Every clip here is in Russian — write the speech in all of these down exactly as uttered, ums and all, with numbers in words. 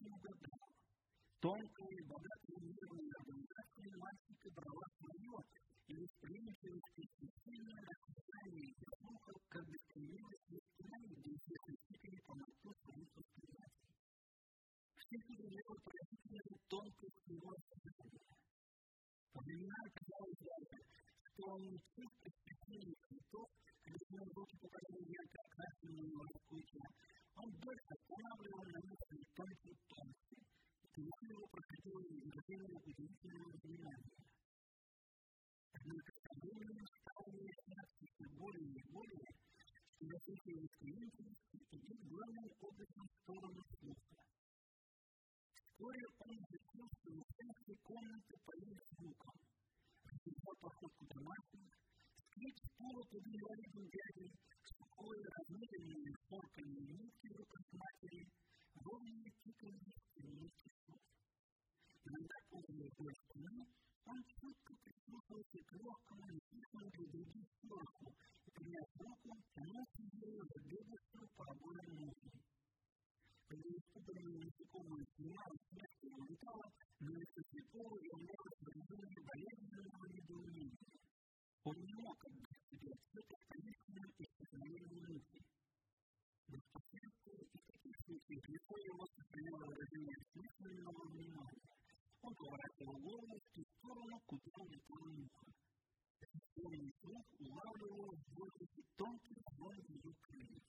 угадал. Тонкая и богатая мирная организация мальчика брала свое, и восприимчивость и стихийное осознание ее духа как бы стремилась восстановить до известной степени полноту своих восприятий. Все сожалело поразительную тонкость его осознания. По временам казалось даже, что он не чувство стихийных цветов, когда ему в руки попадали ярко окрашенные лоскутия, он больше останавливал на мысли тонкие тонкости, и тогда его проходило изображение удивительного внимания. Однако со временем стало выясняться все более и более, что развитие восприимчивости идет главным образом в сторону слуха. Вскоре он изучил, что в центре комнаты поют звуком, различал походку домашних, скрип стула под инвалидом дяди, сухое, размеренное шорканье нитки в руках матери, ровные тиканье стенных часов. Иногда, пользуясь вдоль стены, он чутко прислушивался к легкому, нетихому для других шороху и, подняв руку, тянулся ею за бегавшую по обоям мухи. Когда испуганное насекомое снимало смерть и улетало, но лицо слепого являлось выражение болезненного недоумения. Он не мог отдать себе отчета в таинственном исчезновении мухи. Но впоследствии и в таких случаях лицо его сохраняло выражение осмысленного внимания. Он поворачивал голову в ту сторону, куда улетала муха. Темный слух улавливал в воздухе тонкий звон ее крыльев.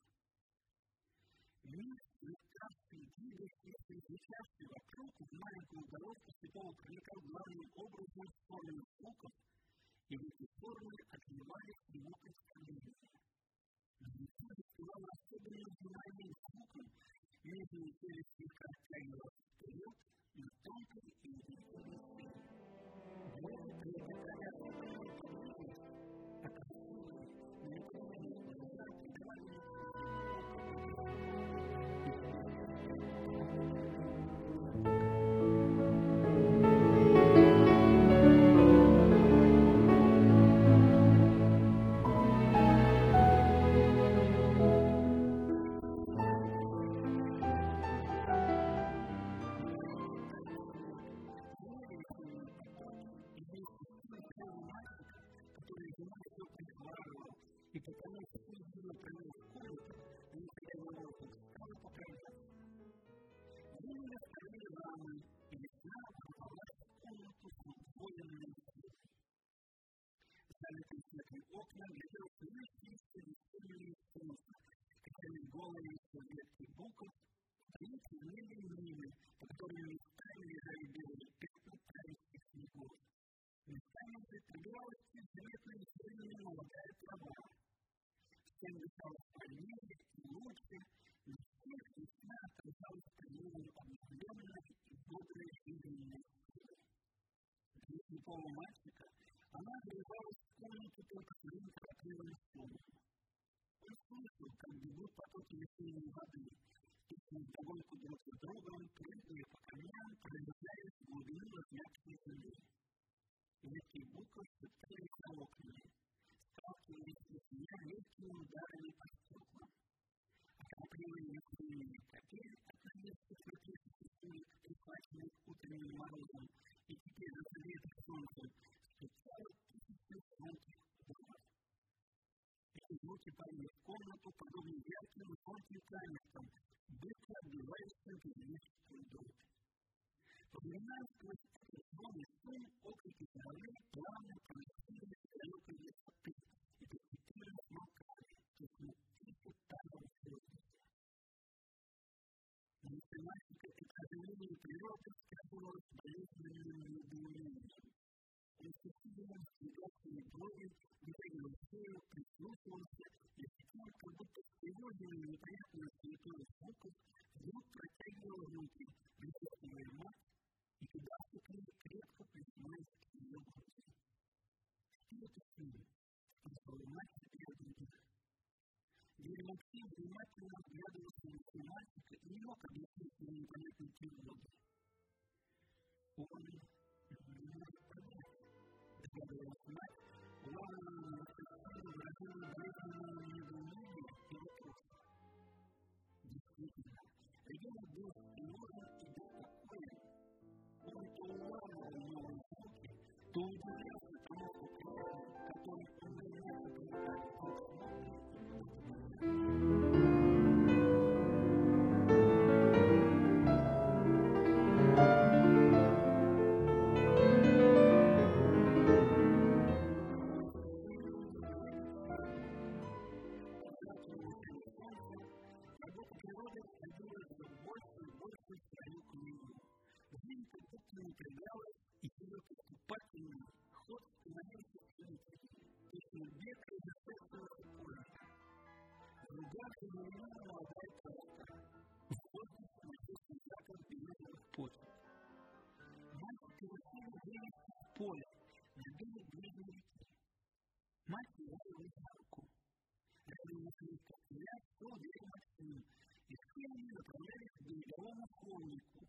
Мир, летавший, двигавшийся и звучавший вокруг, в маленькую головку слепого проникал главным образом в форме звуков, и в эти формы отливались его представления. Лицо раскрывало особенное внимание к звукам, нижние челюсть слегка оттягивалась вперед на тонкой и удивительной сцене. Брови при этом колясочной подвиглись, а красивые, наклоненные глаза придавали и потому что он было провел в комнату, не хотя на воздух, стало поправляться. Время открыли рамы, и весна ворвалась в комнату с удвоенной силой. Залитые светлые окна глядел слышащиеся весенние солнца, качали голые ветки буков, таинцы в небе мины, по которым местами лежали белые пятна таинских снегов. Местами же прибиралась чуть заметная зеленая молодая трава. Всем дышалось вольнее и лучше, и всех весна отражалась примером обновленной и бодрой жизненной силы. Для слепого мальчика она вливалась в комнату только своим торопливым шумом. Он слышал, как бегут потоки весенней воды, и вдогонку друг за другом, прыгая по камням, проникаясь в глубину размягшей земли. Ветки букв шептались на окнами, сталкивались с меня легкими ударами по стеклам. Окропливые весенние капель от навесных крутящихся улиц, прихваченных утренним морозом, и теперь разогретых солнцем, стучало тысячу звонких ударов. Эти звуки падали в комнату, подобно ярким и тонким камешкам, быстро отбивающим периодическую дробь. По временам сквозь этот звон и шум окрики журавлей плавно проносились с далекой высоты и постепенно смолкали, точно птицы таяли в воздухе. Но если мальчика это оживление природы сказывалось болезненным недоумением. Он с усилием сдвигал свои брови, вытягивал шею, прислушивался и ощутил, как будто встревоженный непонятной суетой звуков вдруг протягивал руки, присутствуя мать, и кидался к ней, крепко прижимаясь к ее груди. «Что это с ним?» — спросила мать, рядом их. Дядя Максим внимательно вглядывался в лицо мальчика и не мог объяснить ему непонятной тревоги. «Он не может понять», — догадывалась мать, улавливая на лице выражение болезненного недоумения и вопроса. Действительно, ребенок был тревожен и беспокоен. вместе в поле, на берег Ближней реки. Мать взяла его за руку. Рядом на крыльце поля шел Вере Максим, и все они направлялись к береговому холмику,